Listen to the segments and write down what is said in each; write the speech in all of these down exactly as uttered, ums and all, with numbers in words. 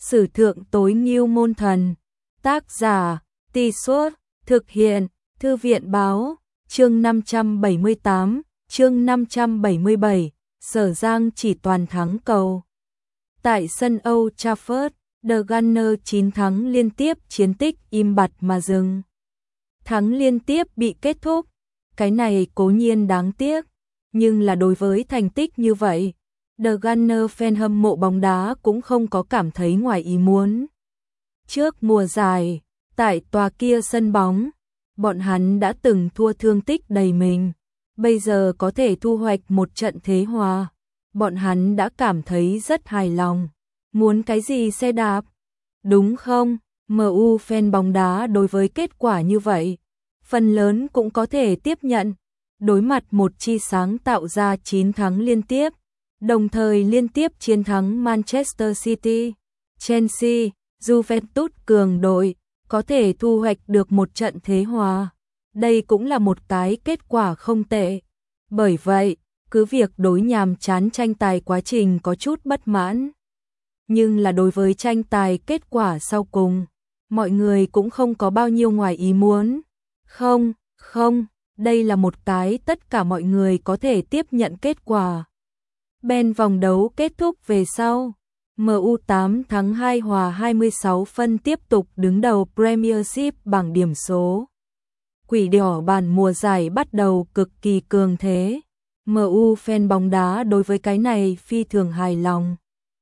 Sử thượng tối ngưu môn thần. Tác giả, Tì Suốt, thực hiện, Thư viện báo, chương năm trăm bảy mươi tám, chương năm trăm bảy mươi bảy, Sở Giang chỉ toàn thắng cầu. Tại sân Old Trafford, The Gunners chín thắng liên tiếp, chiến tích im bặt mà dừng. Thắng liên tiếp bị kết thúc, cái này cố nhiên đáng tiếc, nhưng là đối với thành tích như vậy, The Gunners fan hâm mộ bóng đá cũng không có cảm thấy ngoài ý muốn. Trước mùa giải, tại tòa kia sân bóng, bọn hắn đã từng thua thương tích đầy mình, bây giờ có thể thu hoạch một trận thế hòa, bọn hắn đã cảm thấy rất hài lòng. Muốn cái gì xe đạp? Đúng không? em u fan bóng đá đối với kết quả như vậy, phần lớn cũng có thể tiếp nhận. Đối mặt một chi sáng tạo ra chín thắng liên tiếp, đồng thời liên tiếp chiến thắng Manchester City, Chelsea, Juventus cường đội, có thể thu hoạch được một trận thế hòa. Đây cũng là một cái kết quả không tệ. Bởi vậy, cứ việc đối nhàm chán tranh tài quá trình có chút bất mãn, nhưng là đối với tranh tài kết quả sau cùng, mọi người cũng không có bao nhiêu ngoài ý muốn. Không, không, đây là một cái tất cả mọi người có thể tiếp nhận kết quả. Bên vòng đấu kết thúc về sau, em u tám thắng hai hòa hai mươi sáu phân tiếp tục đứng đầu Premiership bảng điểm số. Quỷ đỏ bản mùa giải bắt đầu cực kỳ cường thế. em u fan bóng đá đối với cái này phi thường hài lòng.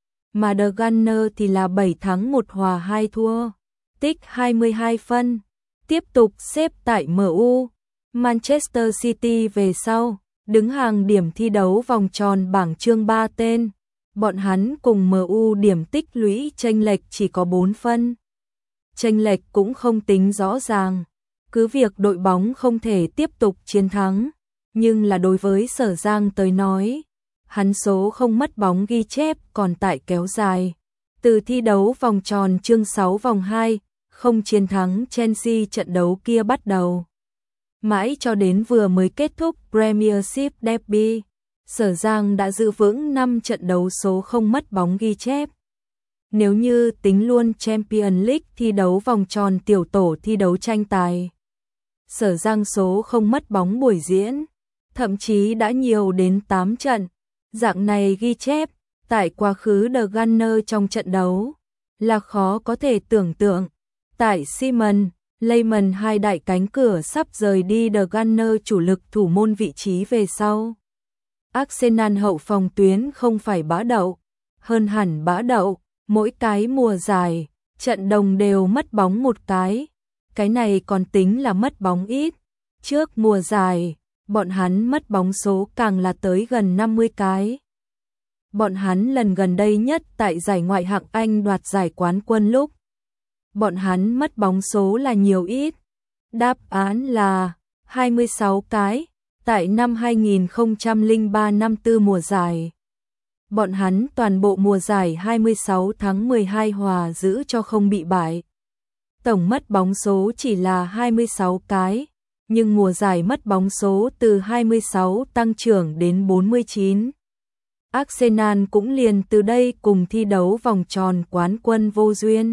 Mà The Gunners thì là bảy thắng một hòa hai thua, tích hai mươi hai phân, tiếp tục xếp tại em u. Manchester City về sau, đứng hàng điểm thi đấu vòng tròn bảng chương ba tên. Bọn hắn cùng em u điểm tích lũy chênh lệch chỉ có bốn phân. Chênh lệch cũng không tính rõ ràng, cứ việc đội bóng không thể tiếp tục chiến thắng, nhưng là đối với Sở Giang tới nói, hắn số không mất bóng ghi chép còn tại kéo dài. Từ thi đấu vòng tròn chương sáu vòng hai, không chiến thắng Chelsea trận đấu kia bắt đầu, mãi cho đến vừa mới kết thúc Premiership Derby, Sở Giang đã giữ vững năm trận đấu số không mất bóng ghi chép. Nếu như tính luôn Champions League thi đấu vòng tròn tiểu tổ thi đấu tranh tài, Sở Giang số không mất bóng buổi diễn, thậm chí đã nhiều đến tám trận. Dạng này ghi chép, tại quá khứ The Gunners trong trận đấu, là khó có thể tưởng tượng. Tại Simon, Lehmann hai đại cánh cửa sắp rời đi The Gunners chủ lực thủ môn vị trí về sau. Arsenal hậu phòng tuyến không phải bã đậu, hơn hẳn bã đậu, mỗi cái mùa giải, trận đồng đều mất bóng một cái. Cái này còn tính là mất bóng ít. Trước mùa giải, bọn hắn mất bóng số càng là tới gần năm mươi cái. Bọn hắn lần gần đây nhất tại giải ngoại hạng Anh đoạt giải quán quân lúc, bọn hắn mất bóng số là nhiều ít. Đáp án là hai mươi sáu cái. Tại năm hai nghìn không trăm lẻ ba năm tư mùa giải, bọn hắn toàn bộ mùa giải hai mươi sáu thắng mười hai hòa giữ cho không bị bại. Tổng mất bóng số chỉ là hai mươi sáu cái, nhưng mùa giải mất bóng số từ hai mươi sáu tăng trưởng đến bốn mươi chín. Arsenal cũng liền từ đây cùng thi đấu vòng tròn quán quân vô duyên.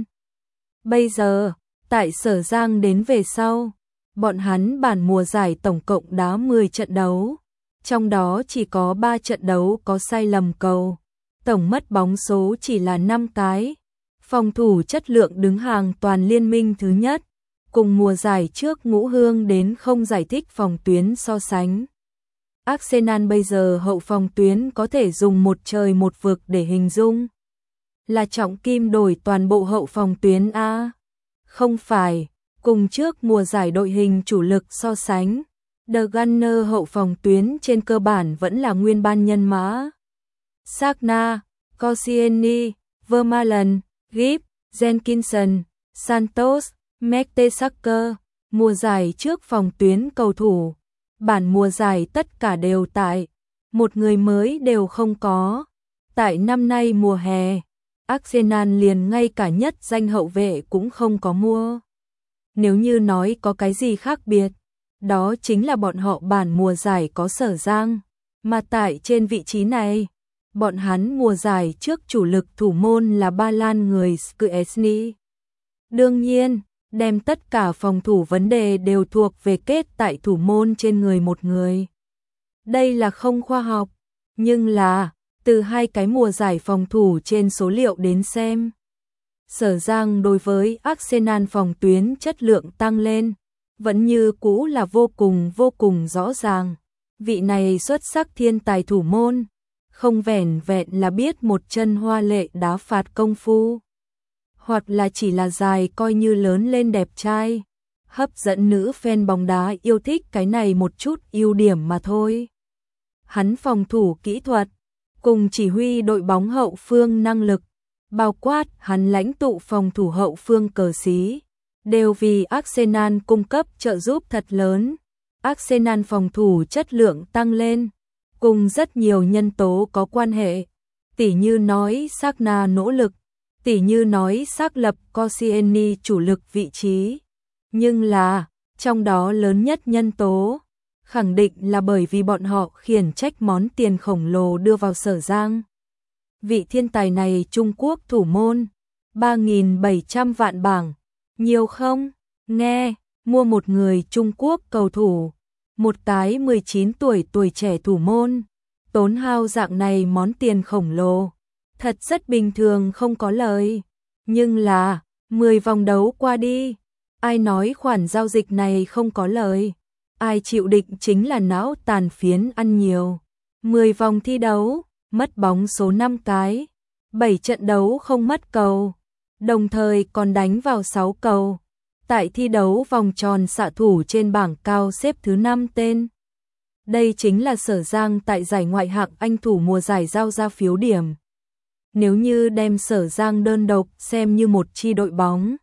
Bây giờ, tại Sở Giang đến về sau, bọn hắn bản mùa giải tổng cộng đá mười trận đấu, trong đó chỉ có ba trận đấu có sai lầm cầu, tổng mất bóng số chỉ là năm cái. Phòng thủ chất lượng đứng hàng toàn liên minh thứ nhất, cùng mùa giải trước ngũ hương đến không giải thích phòng tuyến so sánh. Arsenal bây giờ hậu phòng tuyến có thể dùng một trời một vực để hình dung. Là trọng kim đổi toàn bộ hậu phòng tuyến A. Không phải, cùng trước mùa giải đội hình chủ lực so sánh, The Gunners hậu phòng tuyến trên cơ bản vẫn là nguyên ban nhân mã. Sagna, Koscielny, Vermaelen, Gibbs, Jenkinson, Santos, Mertesacker. Mùa giải trước phòng tuyến cầu thủ, bản mùa giải tất cả đều tại, một người mới đều không có. Tại năm nay mùa hè, Arsenal liền ngay cả nhất danh hậu vệ cũng không có mua. Nếu như nói có cái gì khác biệt, đó chính là bọn họ bản mùa giải có Sở Giang, mà tại trên vị trí này, Bọn hắn mùa giải trước chủ lực thủ môn là Ba Lan người Szczęsny. Đương nhiên, đem tất cả phòng thủ vấn đề đều thuộc về kết tại thủ môn trên người một người. Đây là không khoa học, nhưng là, từ hai cái mùa giải phòng thủ trên số liệu đến xem. Sở Giang đối với Arsenal phòng tuyến chất lượng tăng lên, vẫn như cũ là vô cùng vô cùng rõ ràng. Vị này xuất sắc thiên tài thủ môn, không vẻn vẹn là biết một chân hoa lệ đá phạt công phu, hoặc là chỉ là dài coi như lớn lên đẹp trai, hấp dẫn nữ fan bóng đá yêu thích cái này một chút ưu điểm mà thôi. Hắn phòng thủ kỹ thuật, cùng chỉ huy đội bóng hậu phương năng lực, bao quát hắn lãnh tụ phòng thủ hậu phương cờ xí, đều vì Arsenal cung cấp trợ giúp thật lớn. Arsenal phòng thủ chất lượng tăng lên, cùng rất nhiều nhân tố có quan hệ, tỉ như nói Sagna nỗ lực, tỉ như nói xác lập Koscielny chủ lực vị trí. Nhưng là, trong đó lớn nhất nhân tố, khẳng định là bởi vì bọn họ khiển trách món tiền khổng lồ đưa vào Sở Giang. Vị thiên tài này Trung Quốc thủ môn, ba nghìn bảy trăm vạn bảng, nhiều không? Nghe, mua một người Trung Quốc cầu thủ, một cái mười chín tuổi tuổi trẻ thủ môn, tốn hao dạng này món tiền khổng lồ, thật rất bình thường không có lời. Nhưng là, mười vòng đấu qua đi, ai nói khoản giao dịch này không có lời, ai chịu định chính là não tàn phiến ăn nhiều. mười vòng thi đấu, mất bóng số năm cái, bảy trận đấu không mất cầu, đồng thời còn đánh vào sáu cầu. Tại thi đấu vòng tròn xạ thủ trên bảng cao xếp thứ năm tên. Đây chính là Sở Giang tại giải ngoại hạng Anh thủ mùa giải giao ra phiếu điểm. Nếu như đem Sở Giang đơn độc xem như một chi đội bóng,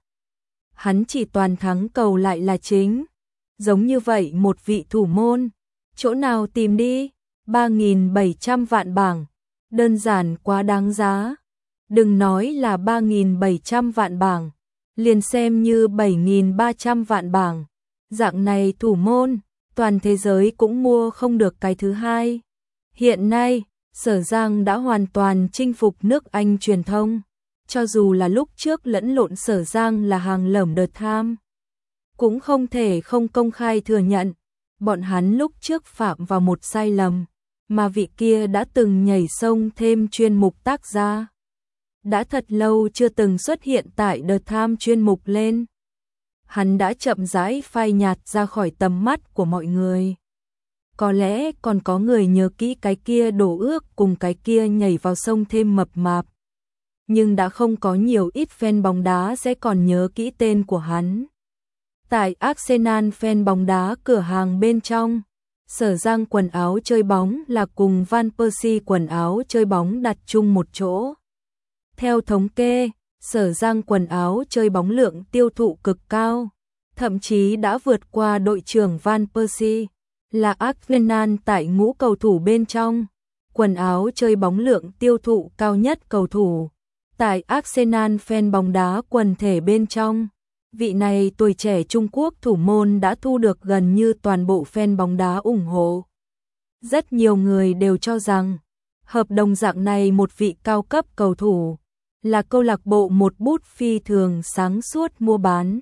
hắn chỉ toàn thắng cầu lại là chính. Giống như vậy một vị thủ môn, chỗ nào tìm đi, ba nghìn bảy trăm vạn bảng, đơn giản quá đáng giá. Đừng nói là ba nghìn bảy trăm vạn bảng, liền xem như bảy nghìn ba trăm vạn bảng, dạng này thủ môn, toàn thế giới cũng mua không được cái thứ hai. Hiện nay, Sở Giang đã hoàn toàn chinh phục nước Anh truyền thông, cho dù là lúc trước lẫn lộn Sở Giang là hàng lởm đợt tham, cũng không thể không công khai thừa nhận, bọn hắn lúc trước phạm vào một sai lầm, mà vị kia đã từng nhảy sông thêm chuyên mục tác gia. Đã thật lâu chưa từng xuất hiện tại The Times chuyên mục lên. Hắn đã chậm rãi phai nhạt ra khỏi tầm mắt của mọi người. Có lẽ còn có người nhớ kỹ cái kia đổ ước cùng cái kia nhảy vào sông thêm mập mạp. Nhưng đã không có nhiều ít fan bóng đá sẽ còn nhớ kỹ tên của hắn. Tại Arsenal fan bóng đá cửa hàng bên trong, Sở Giang quần áo chơi bóng là cùng Van Persie quần áo chơi bóng đặt chung một chỗ. Theo thống kê, Sở Giang quần áo chơi bóng lượng tiêu thụ cực cao, thậm chí đã vượt qua đội trưởng Van Persie, là Arsenal tại ngũ cầu thủ bên trong, quần áo chơi bóng lượng tiêu thụ cao nhất cầu thủ. Tại Arsenal fan bóng đá quần thể bên trong, vị này tuổi trẻ Trung Quốc thủ môn đã thu được gần như toàn bộ fan bóng đá ủng hộ. Rất nhiều người đều cho rằng, hợp đồng dạng này một vị cao cấp cầu thủ, là câu lạc bộ một bút phi thường sáng suốt mua bán.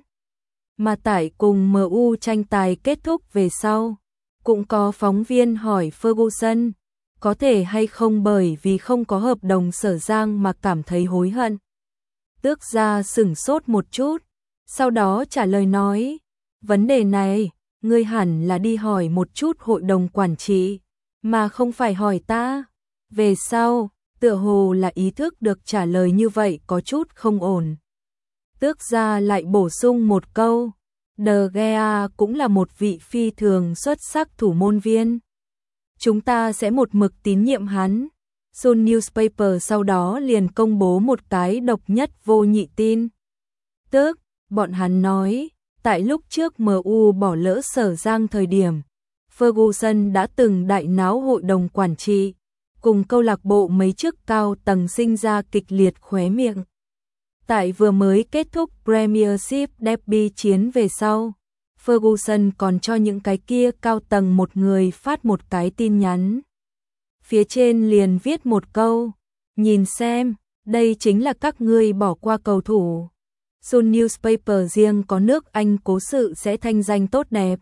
Mà tại cùng em u tranh tài kết thúc về sau, cũng có phóng viên hỏi Ferguson, có thể hay không bởi vì không có hợp đồng Sở Giang mà cảm thấy hối hận. Tước gia sửng sốt một chút, sau đó trả lời nói, vấn đề này, ngươi hẳn là đi hỏi một chút hội đồng quản trị, mà không phải hỏi ta. Về sau, tựa hồ là ý thức được trả lời như vậy có chút không ổn. Tước gia lại bổ sung một câu, De Gea cũng là một vị phi thường xuất sắc thủ môn viên. Chúng ta sẽ một mực tín nhiệm hắn. Sun Newspaper sau đó liền công bố một cái độc nhất vô nhị tin. Tức, bọn hắn nói, tại lúc trước em u bỏ lỡ Sở Giang thời điểm, Ferguson đã từng đại náo hội đồng quản trị, cùng câu lạc bộ mấy chức cao tầng sinh ra kịch liệt khóe miệng. Tại vừa mới kết thúc Premiership Derby chiến về sau, Ferguson còn cho những cái kia cao tầng một người phát một cái tin nhắn. phía trên liền viết một câu, nhìn xem, đây chính là các ngươi bỏ qua cầu thủ. Sun Newspaper riêng có nước Anh cố sự sẽ thanh danh tốt đẹp.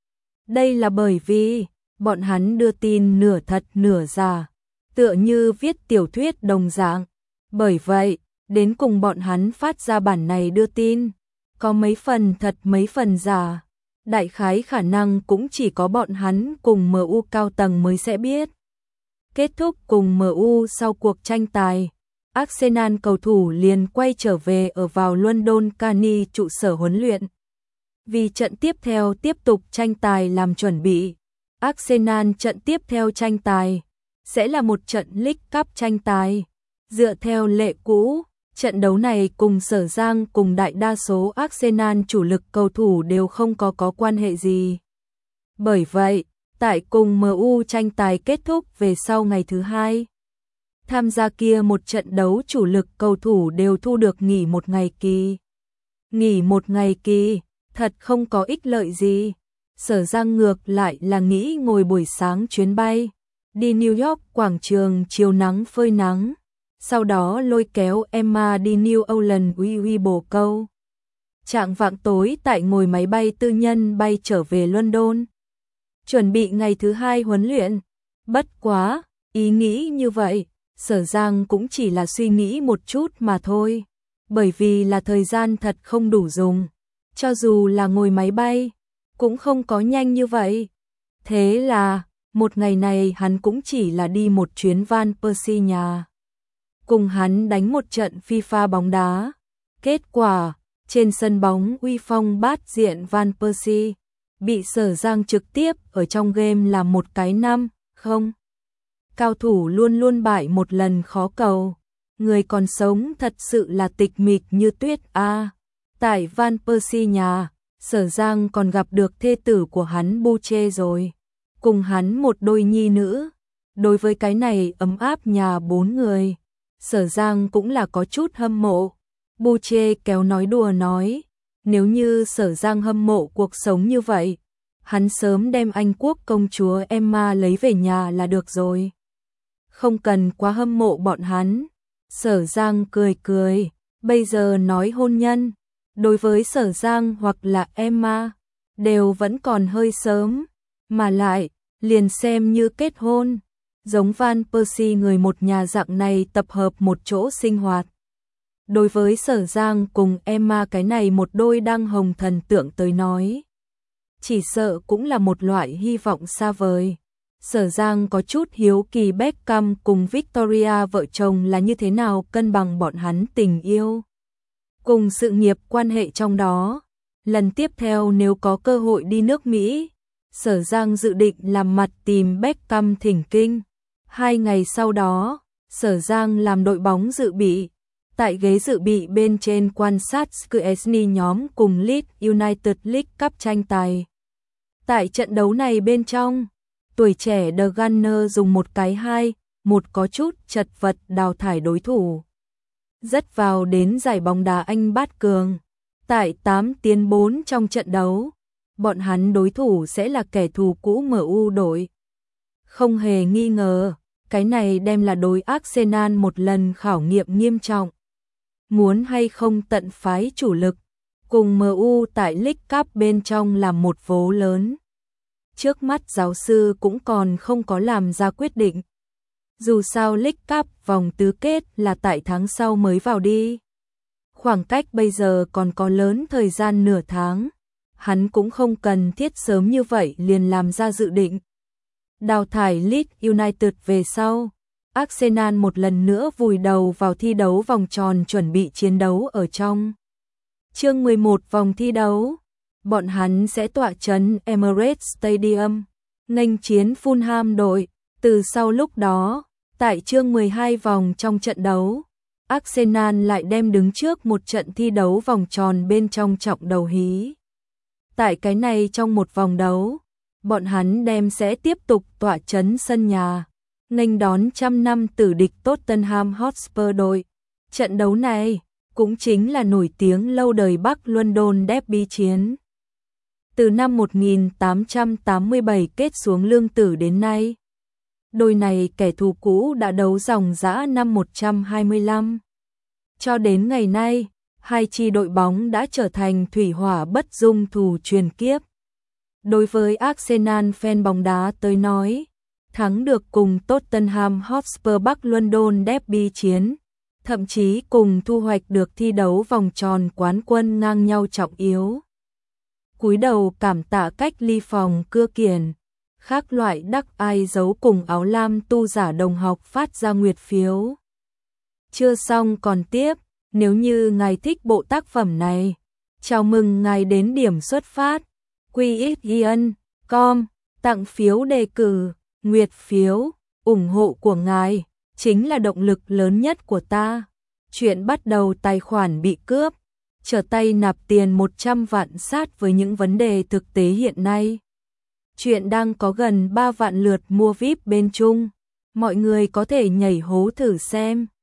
Đây là bởi vì, bọn hắn đưa tin nửa thật nửa giả, tựa như viết tiểu thuyết đồng dạng. Bởi vậy, đến cùng bọn hắn phát ra bản này đưa tin, có mấy phần thật mấy phần giả. Đại khái khả năng cũng chỉ có bọn hắn cùng em u cao tầng mới sẽ biết. Kết thúc cùng em u sau cuộc tranh tài, Arsenal cầu thủ liền quay trở về ở vào London Carney trụ sở huấn luyện. Vì trận tiếp theo tiếp tục tranh tài làm chuẩn bị, Arsenal trận tiếp theo tranh tài sẽ là một trận League Cup tranh tài. Dựa theo lệ cũ, trận đấu này cùng Sở Giang cùng đại đa số Arsenal chủ lực cầu thủ đều không có có quan hệ gì. Bởi vậy, tại cùng em u tranh tài kết thúc về sau ngày thứ hai, tham gia kia một trận đấu chủ lực cầu thủ đều thu được nghỉ một ngày kỳ. Nghỉ một ngày kỳ, thật không có ích lợi gì. Sở Giang ngược lại là nghĩ ngồi buổi sáng chuyến bay, đi New York quảng trường chiều nắng phơi nắng, sau đó lôi kéo Emma đi New Orleans uy uy bồ câu. Trạng vạng tối tại ngồi máy bay tư nhân bay trở về London. Chuẩn bị ngày thứ hai huấn luyện. Bất quá, ý nghĩ như vậy, Sở Giang cũng chỉ là suy nghĩ một chút mà thôi. Bởi vì là thời gian thật không đủ dùng. Cho dù là ngồi máy bay, cũng không có nhanh như vậy. Thế là, một ngày này hắn cũng chỉ là đi một chuyến Van Persie nhà. Cùng hắn đánh một trận FIFA bóng đá. Kết quả, trên sân bóng uy phong bát diện Van Persie, bị Sở Giang trực tiếp ở trong game làm một cái năm, không. Cao thủ luôn luôn bại một lần khó cầu. Người còn sống thật sự là tịch mịch như tuyết a. À, tại Van Persie nhà, Sở Giang còn gặp được thê tử của hắn Buche rồi. Cùng hắn một đôi nhi nữ. Đối với cái này ấm áp nhà bốn người, Sở Giang cũng là có chút hâm mộ. Buche kéo nói đùa nói, nếu như Sở Giang hâm mộ cuộc sống như vậy, hắn sớm đem Anh quốc công chúa Emma lấy về nhà là được rồi. Không cần quá hâm mộ bọn hắn. Sở Giang cười cười, bây giờ nói hôn nhân, đối với Sở Giang hoặc là Emma, đều vẫn còn hơi sớm, mà lại, liền xem như kết hôn. Giống Van Persie người một nhà dạng này tập hợp một chỗ sinh hoạt. Đối với Sở Giang cùng Emma cái này một đôi đang hồng thần tượng tới nói, chỉ sợ cũng là một loại hy vọng xa vời. Sở Giang có chút hiếu kỳ Beckham cùng Victoria vợ chồng là như thế nào cân bằng bọn hắn tình yêu cùng sự nghiệp quan hệ trong đó. Lần tiếp theo nếu có cơ hội đi nước Mỹ, Sở Giang dự định làm mặt tìm Beckham thỉnh kinh. Hai ngày sau đó, Sở Giang làm đội bóng dự bị. Tại ghế dự bị bên trên quan sát Szczesny nhóm cùng Leeds United League Cup tranh tài. Tại trận đấu này bên trong, tuổi trẻ The Gunner dùng một cái hai, một có chút chật vật đào thải đối thủ. Rất vào đến giải bóng đá Anh bát cường. Tại tám tiến bốn trong trận đấu, bọn hắn đối thủ sẽ là kẻ thù cũ em u đội. Không hề nghi ngờ, cái này đem là đối Arsenal một lần khảo nghiệm nghiêm trọng. Muốn hay không tận phái chủ lực, cùng em u tại League Cup bên trong làm một vố lớn. Trước mắt giáo sư cũng còn không có làm ra quyết định. Dù sao League Cup vòng tứ kết là tại tháng sau mới vào đi. Khoảng cách bây giờ còn có lớn thời gian nửa tháng. Hắn cũng không cần thiết sớm như vậy liền làm ra dự định. Đào thải Leeds United về sau, Arsenal một lần nữa vùi đầu vào thi đấu vòng tròn chuẩn bị chiến đấu ở trong. Chương mười một vòng thi đấu, bọn hắn sẽ tọa trấn Emirates Stadium, nghênh chiến Fulham đội. Từ sau lúc đó, tại chương mười hai vòng trong trận đấu, Arsenal lại đem đứng trước một trận thi đấu vòng tròn bên trong trọng đầu hí. Tại cái này trong một vòng đấu, bọn hắn đem sẽ tiếp tục tọa trấn sân nhà, nghênh đón trăm năm tử địch Tottenham Hotspur đội. Trận đấu này cũng chính là nổi tiếng lâu đời Bắc London Derby chiến. Từ năm một nghìn tám trăm tám mươi bảy kết xuống lương tử đến nay, Đôi này kẻ thù cũ đã đấu ròng rã năm một trăm hai mươi lăm. Cho đến ngày nay, hai chi đội bóng đã trở thành thủy hỏa bất dung thù truyền kiếp. Đối với Arsenal fan bóng đá tới nói, thắng được cùng Tottenham Hotspur Bắc London Derby chiến, thậm chí cùng thu hoạch được thi đấu vòng tròn quán quân ngang nhau trọng yếu. Cúi đầu cảm tạ cách ly phòng cưa kiển, khác loại đắc ai giấu cùng áo lam tu giả đồng học phát ra nguyệt phiếu. Chưa xong còn tiếp, nếu như ngài thích bộ tác phẩm này, chào mừng ngài đến điểm xuất phát quy x ion chấm com tặng phiếu đề cử, nguyệt phiếu, ủng hộ của ngài chính là động lực lớn nhất của ta. Chuyện bắt đầu tài khoản bị cướp, trở tay nạp tiền một trăm vạn sát với những vấn đề thực tế hiện nay. Chuyện đang có gần ba vạn lượt mua vi ai pi bên Trung, mọi người có thể nhảy hố thử xem.